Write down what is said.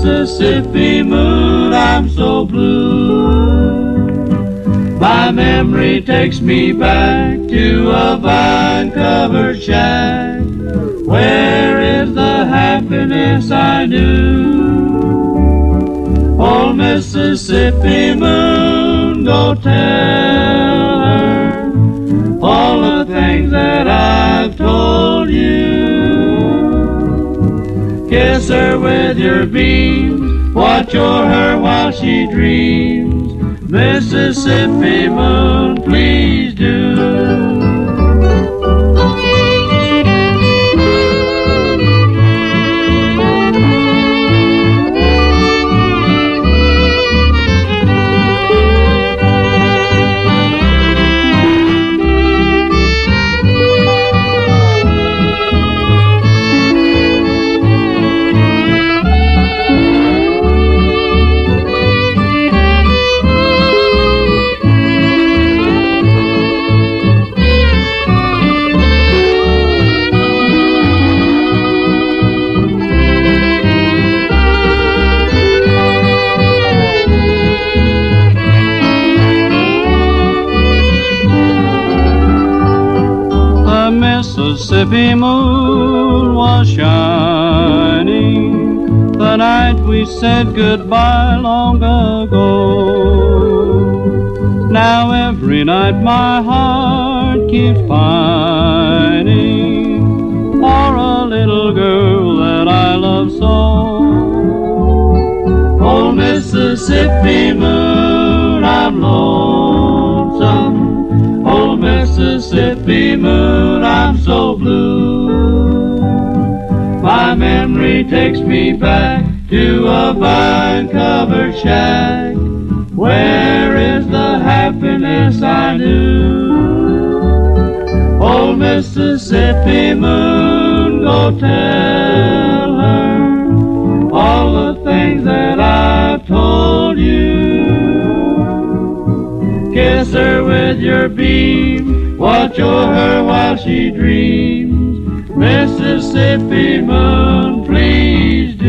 Mississippi moon, I'm so blue. My memory takes me back to a vine-covered shack. Where is the happiness I knew? Old Mississippi moon, go tell her all the things that I've told you. Kiss her with your beams, watch o'er her while she dreams. Mississippi moon, please do. Mississippi moon was shining the night we said goodbye long ago. Now every night my heart keeps pining for a little girl that I love so. Oh, Mississippi moon, I'm lonesome. Oh, Mississippi moon, I'm so blue. My memory takes me back to a vine-covered shack. Where is the happiness I knew? Oh, Mississippi moon, go tell her all the things that I've told you. Kiss her with your beam, watch o'er her while she dreams. Mississippi moon, please